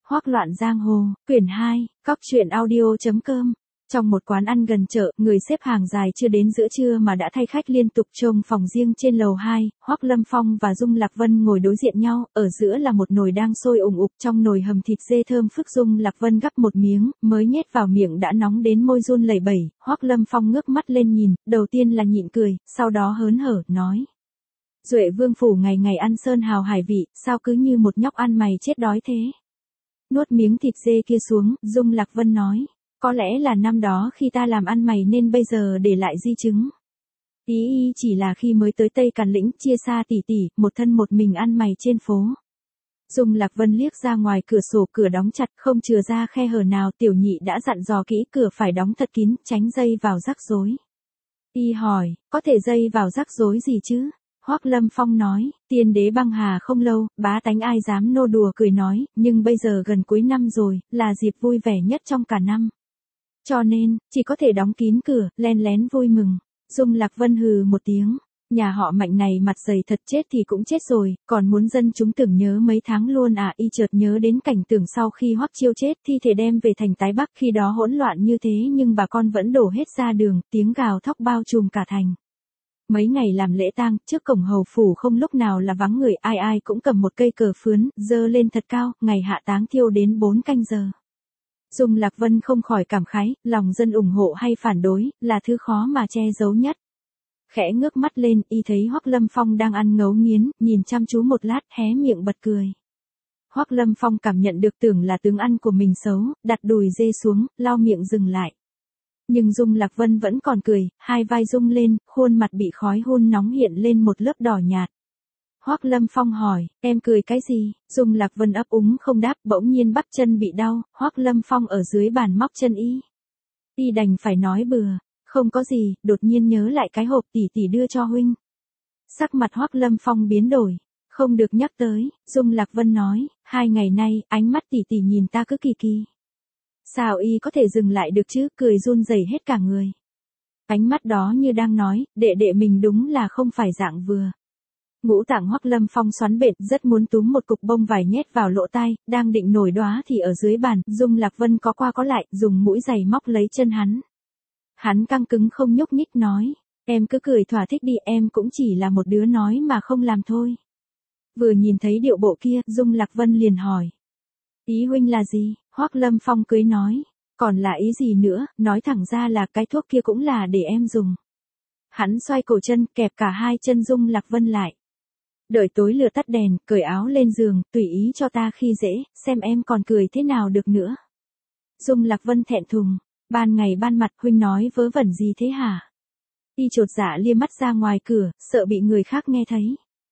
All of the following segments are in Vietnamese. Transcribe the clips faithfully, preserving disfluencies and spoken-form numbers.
Hoác Loạn Giang Hồ, quyển hai, cóc truyện audio chấm com. Trong một quán ăn gần chợ, người xếp hàng dài chưa đến giữa trưa mà đã thay khách liên tục trông phòng riêng trên lầu hai, Hoác Lâm Phong và Dung Lạc Vân ngồi đối diện nhau, ở giữa là một nồi đang sôi ủng ục, trong nồi hầm thịt dê thơm phức. Dung Lạc Vân gắp một miếng, mới nhét vào miệng đã nóng đến môi run lẩy bẩy. Hoác Lâm Phong ngước mắt lên nhìn, đầu tiên là nhịn cười, sau đó hớn hở, nói. Duệ Vương phủ ngày ngày ăn sơn hào hải vị, sao cứ như một nhóc ăn mày chết đói thế? Nuốt miếng thịt dê kia xuống, Dung Lạc Vân nói. Có lẽ là năm đó khi ta làm ăn mày nên bây giờ để lại di chứng. Ý y chỉ là khi mới tới Tây Càn Lĩnh, chia xa tỷ tỷ, một thân một mình ăn mày trên phố. Dung Lạc Vân liếc ra ngoài cửa sổ, cửa đóng chặt, không chừa ra khe hở nào. Tiểu nhị đã dặn dò kỹ, cửa phải đóng thật kín, tránh dây vào rắc rối. Y hỏi, có thể dây vào rắc rối gì chứ? Hoác Lâm Phong nói, tiên đế băng hà không lâu, bá tánh ai dám nô đùa. Cười nói, nhưng bây giờ gần cuối năm rồi, là dịp vui vẻ nhất trong cả năm. Cho nên, chỉ có thể đóng kín cửa, len lén vui mừng. Dung Lạc Vân hừ một tiếng. Nhà họ Mạnh này mặt dày thật, chết thì cũng chết rồi, còn muốn dân chúng tưởng nhớ mấy tháng luôn à? Y chợt nhớ đến cảnh tưởng sau khi Hoắc Chiêu chết, thi thể đem về thành Tái Bắc, khi đó hỗn loạn như thế nhưng bà con vẫn đổ hết ra đường, tiếng gào thóc bao trùm cả thành. Mấy ngày làm lễ tang, trước cổng hầu phủ không lúc nào là vắng người, ai ai cũng cầm một cây cờ phướn, dơ lên thật cao, ngày hạ táng thiêu đến bốn canh giờ. Dung Lạc Vân không khỏi cảm khái, lòng dân ủng hộ hay phản đối, là thứ khó mà che giấu nhất. Khẽ ngước mắt lên, y thấy Hoác Lâm Phong đang ăn ngấu nghiến, nhìn chăm chú một lát, hé miệng bật cười. Hoác Lâm Phong cảm nhận được tưởng là tướng ăn của mình xấu, đặt đùi dê xuống, lau miệng dừng lại. Nhưng Dung Lạc Vân vẫn còn cười, hai vai rung lên, khuôn mặt bị khói hun nóng hiện lên một lớp đỏ nhạt. Hoác Lâm Phong hỏi, em cười cái gì? Dung Lạc Vân ấp úng không đáp, bỗng nhiên bắp chân bị đau, Hoác Lâm Phong ở dưới bàn móc chân y. Y đành phải nói bừa, không có gì, đột nhiên nhớ lại cái hộp tỷ tỷ đưa cho huynh. Sắc mặt Hoác Lâm Phong biến đổi, không được nhắc tới. Dung Lạc Vân nói, hai ngày nay, ánh mắt tỷ tỷ nhìn ta cứ kỳ kỳ. Sao y có thể dừng lại được chứ? Cười run rẩy hết cả người. Ánh mắt đó như đang nói, đệ đệ mình đúng là không phải dạng vừa. Ngũ tạng Hoác Lâm Phong xoắn bệt, rất muốn túm một cục bông vải nhét vào lỗ tai, đang định nổi đóa thì ở dưới bàn, Dung Lạc Vân có qua có lại, dùng mũi giày móc lấy chân hắn. Hắn căng cứng không nhúc nhích nói, em cứ cười thỏa thích đi, em cũng chỉ là một đứa nói mà không làm thôi. Vừa nhìn thấy điệu bộ kia, Dung Lạc Vân liền hỏi. Ý huynh là gì? Hoác Lâm Phong cười nói, còn là ý gì nữa, nói thẳng ra là cái thuốc kia cũng là để em dùng. Hắn xoay cổ chân, kẹp cả hai chân Dung Lạc Vân lại. Đợi tối lửa tắt đèn, cởi áo lên giường, tùy ý cho ta khi dễ, xem em còn cười thế nào được nữa. Dung Lạc Vân thẹn thùng, ban ngày ban mặt huynh nói vớ vẩn gì thế hả? Y chột dạ lia mắt ra ngoài cửa, sợ bị người khác nghe thấy.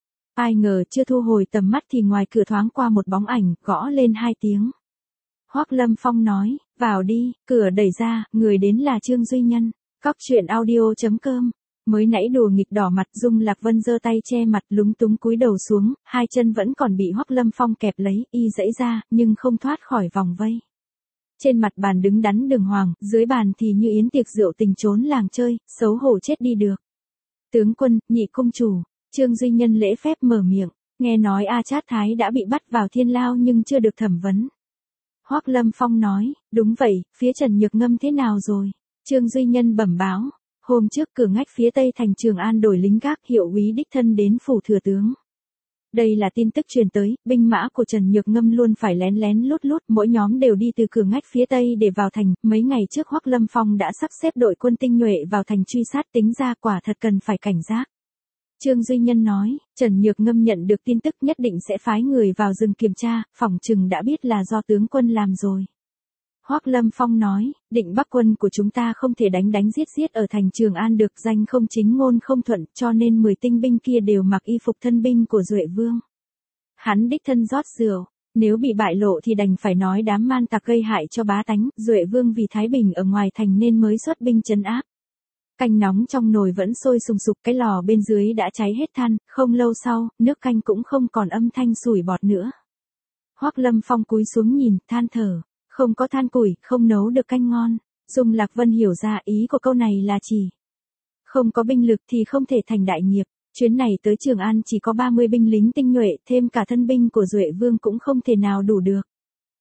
Ai ngờ chưa thu hồi tầm mắt thì ngoài cửa thoáng qua một bóng ảnh, gõ lên hai tiếng. Hoác Lâm Phong nói, vào đi, cửa đẩy ra, người đến là Trương Duy Nhân. Cóc truyện audio chấm com. Mới nãy đùa nghịch đỏ mặt, Dung Lạc Vân giơ tay che mặt, lúng túng cúi đầu xuống, hai chân vẫn còn bị Hoác Lâm Phong kẹp lấy, y giãy ra, nhưng không thoát khỏi vòng vây. Trên mặt bàn đứng đắn đường hoàng, dưới bàn thì như yến tiệc rượu tình trốn làng chơi, xấu hổ chết đi được. Tướng quân, nhị công chủ, Trương Duy Nhân lễ phép mở miệng, nghe nói A Chát Thái đã bị bắt vào thiên lao nhưng chưa được thẩm vấn. Hoác Lâm Phong nói, đúng vậy, phía Trần Nhược Ngâm thế nào rồi? Trương Duy Nhân bẩm báo. Hôm trước cửa ngách phía tây thành Trường An đổi lính gác, hiệu úy đích thân đến phủ thừa tướng. Đây là tin tức truyền tới, binh mã của Trần Nhược Ngâm luôn phải lén lén lút lút, mỗi nhóm đều đi từ cửa ngách phía tây để vào thành. Mấy ngày trước Hoác Lâm Phong đã sắp xếp đội quân tinh nhuệ vào thành truy sát, tính ra quả thật cần phải cảnh giác. Trương Duy Nhân nói, Trần Nhược Ngâm nhận được tin tức nhất định sẽ phái người vào rừng kiểm tra, phỏng chừng đã biết là do tướng quân làm rồi. Hoác Lâm Phong nói, định Bắc quân của chúng ta không thể đánh đánh giết giết ở thành Trường An được, danh không chính ngôn không thuận, cho nên mười tinh binh kia đều mặc y phục thân binh của Duệ Vương. Hắn đích thân rót rượu, nếu bị bại lộ thì đành phải nói đám man tặc gây hại cho bá tánh, Duệ Vương vì thái bình ở ngoài thành nên mới xuất binh trấn áp. Canh nóng trong nồi vẫn sôi sùng sục, cái lò bên dưới đã cháy hết than, không lâu sau, nước canh cũng không còn âm thanh sủi bọt nữa. Hoác Lâm Phong cúi xuống nhìn, than thở. Không có than củi, không nấu được canh ngon. Dung Lạc Vân hiểu ra ý của câu này là chỉ. Không có binh lực thì không thể thành đại nghiệp. Chuyến này tới Trường An chỉ có ba mươi binh lính tinh nhuệ, thêm cả thân binh của Duệ Vương cũng không thể nào đủ được.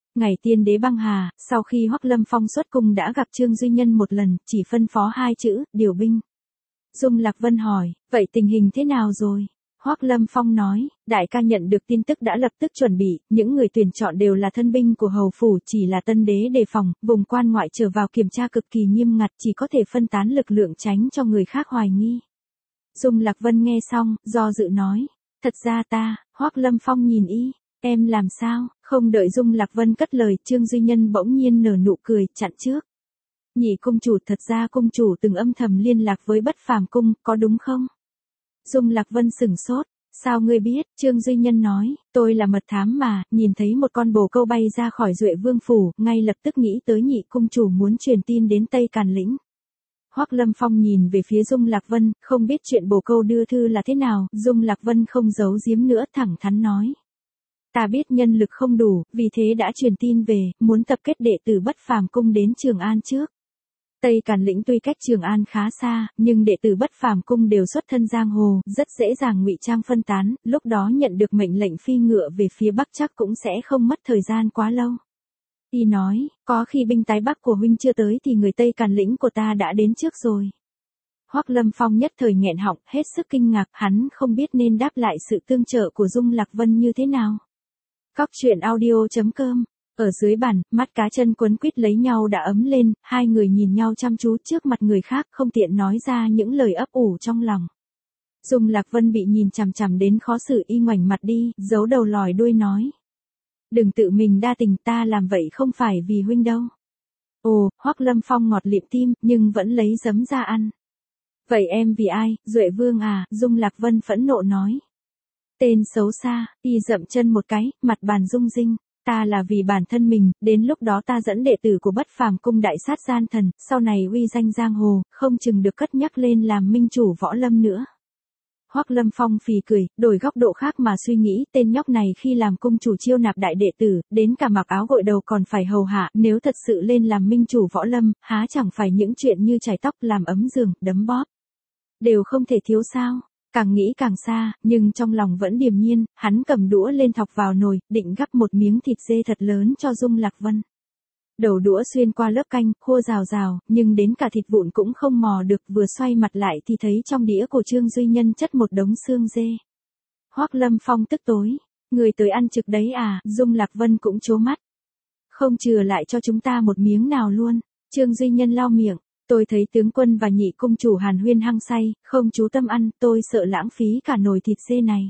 Ngày tiên đế băng hà, sau khi Hoắc Lâm Phong xuất cung đã gặp Trương Duy Nhân một lần, chỉ phân phó hai chữ, điều binh. Dung Lạc Vân hỏi, vậy tình hình thế nào rồi? Hoắc Lâm Phong nói, đại ca nhận được tin tức đã lập tức chuẩn bị, những người tuyển chọn đều là thân binh của hầu phủ, chỉ là tân đế đề phòng, vùng quan ngoại trở vào kiểm tra cực kỳ nghiêm ngặt, chỉ có thể phân tán lực lượng tránh cho người khác hoài nghi. Dung Lạc Vân nghe xong, do dự nói, thật ra ta, Hoắc Lâm Phong nhìn y, em làm sao? Không đợi Dung Lạc Vân cất lời, Trương Duy Nhân bỗng nhiên nở nụ cười, chặn trước. Nhị cung chủ, thật ra cung chủ từng âm thầm liên lạc với Bất Phàm cung, có đúng không? Dung Lạc Vân sửng sốt, sao ngươi biết? Trương Duy Nhân nói, tôi là mật thám mà, nhìn thấy một con bồ câu bay ra khỏi Duệ Vương phủ, ngay lập tức nghĩ tới nhị cung chủ muốn truyền tin đến Tây Càn Lĩnh. Hoắc Lâm Phong nhìn về phía Dung Lạc Vân, không biết chuyện bồ câu đưa thư là thế nào, Dung Lạc Vân không giấu giếm nữa, thẳng thắn nói. Ta biết nhân lực không đủ, vì thế đã truyền tin về, muốn tập kết đệ tử Bất Phàm cung đến Trường An trước. Tây Càn Lĩnh tuy cách Trường An khá xa, nhưng đệ tử Bất Phàm cung đều xuất thân giang hồ, rất dễ dàng ngụy trang phân tán, lúc đó nhận được mệnh lệnh phi ngựa về phía Bắc chắc cũng sẽ không mất thời gian quá lâu. Y nói, có khi binh tái Bắc của huynh chưa tới thì người Tây Càn Lĩnh của ta đã đến trước rồi. Hoắc Lâm Phong nhất thời nghẹn họng, hết sức kinh ngạc, hắn không biết nên đáp lại sự tương trợ của Dung Lạc Vân như thế nào. Cóc truyện audio chấm com. Ở dưới bàn, mắt cá chân quấn quýt lấy nhau đã ấm lên, hai người nhìn nhau chăm chú trước mặt người khác, không tiện nói ra những lời ấp ủ trong lòng. Dung Lạc Vân bị nhìn chằm chằm đến khó xử, y ngoảnh mặt đi, giấu đầu lòi đuôi nói. Đừng tự mình đa tình, ta làm vậy không phải vì huynh đâu. Ồ, Hoắc Lâm Phong ngọt liệm tim, nhưng vẫn lấy giấm ra ăn. Vậy em vì ai, Duệ Vương à? Dung Lạc Vân phẫn nộ nói. Tên xấu xa, y dậm chân một cái, mặt bàn rung rinh. Ta là vì bản thân mình, đến lúc đó ta dẫn đệ tử của Bất Phàm cung đại sát gian thần, sau này uy danh giang hồ, không chừng được cất nhắc lên làm minh chủ võ lâm nữa. Hoắc Lâm Phong phì cười, đổi góc độ khác mà suy nghĩ, tên nhóc này khi làm cung chủ chiêu nạp đại đệ tử, đến cả mặc áo gội đầu còn phải hầu hạ, nếu thật sự lên làm minh chủ võ lâm, há chẳng phải những chuyện như chải tóc, làm ấm giường, đấm bóp. Đều không thể thiếu sao. Càng nghĩ càng xa, nhưng trong lòng vẫn điềm nhiên, hắn cầm đũa lên thọc vào nồi, định gắp một miếng thịt dê thật lớn cho Dung Lạc Vân. Đầu đũa xuyên qua lớp canh, khô rào rào, nhưng đến cả thịt vụn cũng không mò được, vừa xoay mặt lại thì thấy trong đĩa của Trương Duy Nhân chất một đống xương dê. Hoắc Lâm Phong tức tối, người tới ăn trực đấy à? Dung Lạc Vân cũng trố mắt. Không chừa lại cho chúng ta một miếng nào luôn. Trương Duy Nhân lau miệng. Tôi thấy tướng quân và nhị cung chủ hàn huyên hăng say, không chú tâm ăn, tôi sợ lãng phí cả nồi thịt dê này.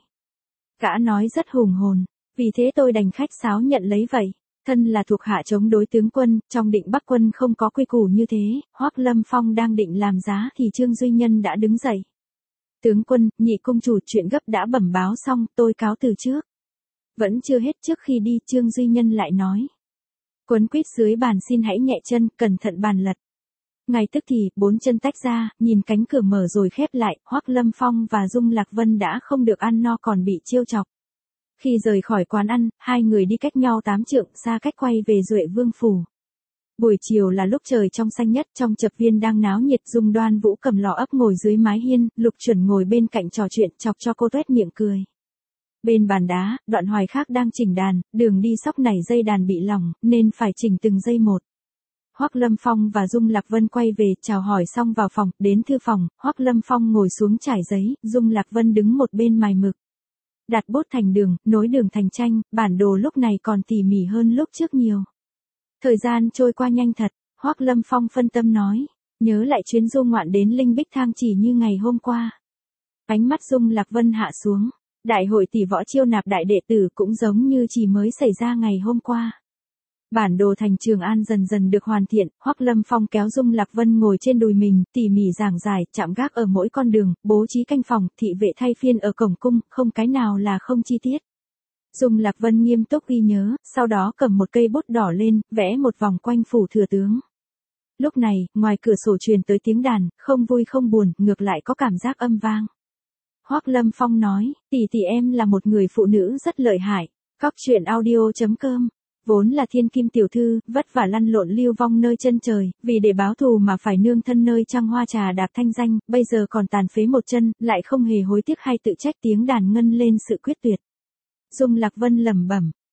Gã nói rất hùng hồn, vì thế tôi đành khách sáo nhận lấy vậy. Thân là thuộc hạ chống đối tướng quân, trong Định Bắc quân không có quy củ như thế, Hoắc Lâm Phong đang định làm giá thì Trương Duy Nhân đã đứng dậy. Tướng quân, nhị cung chủ chuyện gấp đã bẩm báo xong, tôi cáo từ trước. Vẫn chưa hết, trước khi đi Trương Duy Nhân lại nói. Quấn quýt dưới bàn xin hãy nhẹ chân, cẩn thận bàn lật. Ngay tức thì, bốn chân tách ra, nhìn cánh cửa mở rồi khép lại, Hoắc Lâm Phong và Dung Lạc Vân đã không được ăn no còn bị trêu chọc. Khi rời khỏi quán ăn, hai người đi cách nhau tám trượng xa cách quay về Duệ Vương phủ. Buổi chiều là lúc trời trong xanh nhất, trong chập viên đang náo nhiệt, Dung Đoan Vũ cầm lò ấp ngồi dưới mái hiên, Lục Chuẩn ngồi bên cạnh trò chuyện, chọc cho cô tuét miệng cười. Bên bàn đá, Đoạn Hoài Khác đang chỉnh đàn, đường đi sóc nảy dây đàn bị lỏng, nên phải chỉnh từng dây một. Hoắc Lâm Phong và Dung Lạc Vân quay về, chào hỏi xong vào phòng, đến thư phòng, Hoắc Lâm Phong ngồi xuống trải giấy, Dung Lạc Vân đứng một bên mài mực. Đặt bút thành đường, nối đường thành tranh, bản đồ lúc này còn tỉ mỉ hơn lúc trước nhiều. Thời gian trôi qua nhanh thật, Hoắc Lâm Phong phân tâm nói, nhớ lại chuyến du ngoạn đến Linh Bích Thang chỉ như ngày hôm qua. Ánh mắt Dung Lạc Vân hạ xuống, đại hội tỷ võ chiêu nạp đại đệ tử cũng giống như chỉ mới xảy ra ngày hôm qua. Bản đồ thành Trường An dần dần được hoàn thiện, Hoắc Lâm Phong kéo Dung Lạc Vân ngồi trên đùi mình, tỉ mỉ giảng giải, chạm gác ở mỗi con đường, bố trí canh phòng, thị vệ thay phiên ở cổng cung, không cái nào là không chi tiết. Dung Lạc Vân nghiêm túc ghi nhớ, sau đó cầm một cây bút đỏ lên, vẽ một vòng quanh phủ thừa tướng. Lúc này, ngoài cửa sổ truyền tới tiếng đàn, không vui không buồn, ngược lại có cảm giác âm vang. Hoắc Lâm Phong nói, tỷ tỷ em là một người phụ nữ rất lợi hại. Cóc truyện audio chấm com. Vốn là thiên kim tiểu thư, vất vả lăn lộn lưu vong nơi chân trời, vì để báo thù mà phải nương thân nơi trăng hoa trà đạp thanh danh, bây giờ còn tàn phế một chân, lại không hề hối tiếc hay tự trách, tiếng đàn ngân lên sự quyết tuyệt. Dung Lạc Vân lẩm bẩm,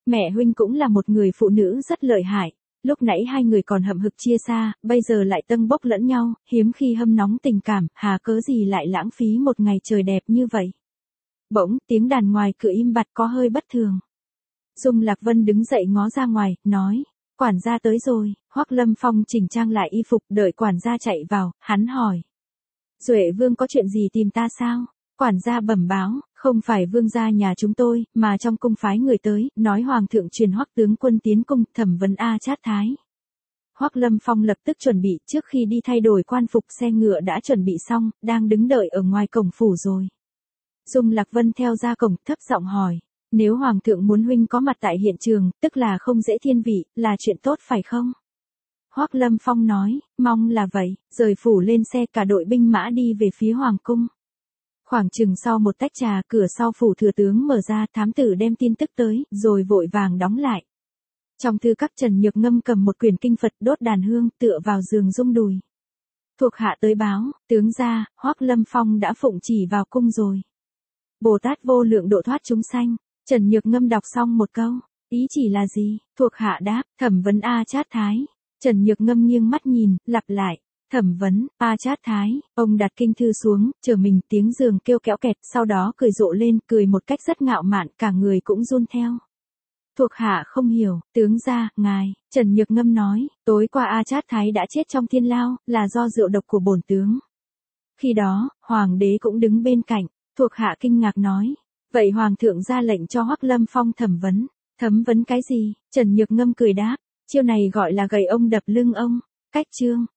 Mẹ huynh cũng là một người phụ nữ rất lợi hại. Lúc nãy hai người còn hậm hực chia xa, bây giờ lại tâng bốc lẫn nhau, hiếm khi hâm nóng tình cảm, hà cớ gì lại lãng phí một ngày trời đẹp như vậy. Bỗng, tiếng đàn ngoài cửa im bặt có hơi bất thường. Dung Lạc Vân đứng dậy ngó ra ngoài, nói, quản gia tới rồi. Hoắc Lâm Phong chỉnh trang lại y phục, đợi quản gia chạy vào, hắn hỏi. Duệ vương có chuyện gì tìm ta sao? Quản gia bẩm báo, không phải vương gia nhà chúng tôi, mà trong cung phái người tới, nói hoàng thượng truyền Hoắc tướng quân tiến cung, thẩm vấn A Chát Thái. Hoắc Lâm Phong lập tức chuẩn bị, trước khi đi thay đổi quan phục, xe ngựa đã chuẩn bị xong, đang đứng đợi ở ngoài cổng phủ rồi. Dung Lạc Vân theo ra cổng, thấp giọng hỏi, nếu hoàng thượng muốn huynh có mặt tại hiện trường, tức là không dễ thiên vị, là chuyện tốt phải không? Hoắc Lâm Phong nói, mong là vậy, rời phủ lên xe, cả đội binh mã đi về phía hoàng cung. Khoảng chừng sau một tách trà, cửa sau phủ thừa tướng mở ra, thám tử đem tin tức tới, rồi vội vàng đóng lại. Trong thư các Trần Nhược Ngâm cầm một quyển kinh Phật, đốt đàn hương, tựa vào giường rung đùi. Thuộc hạ tới báo, tướng gia, Hoắc Lâm Phong đã phụng chỉ vào cung rồi. Bồ Tát vô lượng độ thoát chúng sanh. Trần Nhược Ngâm đọc xong một câu, ý chỉ là gì? Thuộc hạ đáp, thẩm vấn A Chát Thái. Trần Nhược Ngâm nghiêng mắt nhìn, lặp lại, thẩm vấn, A Chát Thái. Ông đặt kinh thư xuống, chờ mình, tiếng giường kêu kéo kẹt, sau đó cười rộ lên, cười một cách rất ngạo mạn, cả người cũng run theo. Thuộc hạ không hiểu, tướng gia, ngài. Trần Nhược Ngâm nói, tối qua A Chát Thái đã chết trong thiên lao, là do rượu độc của bổn tướng. Khi đó, hoàng đế cũng đứng bên cạnh. Thuộc hạ kinh ngạc nói, vậy hoàng thượng ra lệnh cho Hoắc Lâm Phong thẩm vấn. Thẩm vấn cái gì? Trần Nhược Ngâm cười đáp, chiêu này gọi là gậy ông đập lưng ông. Cách chương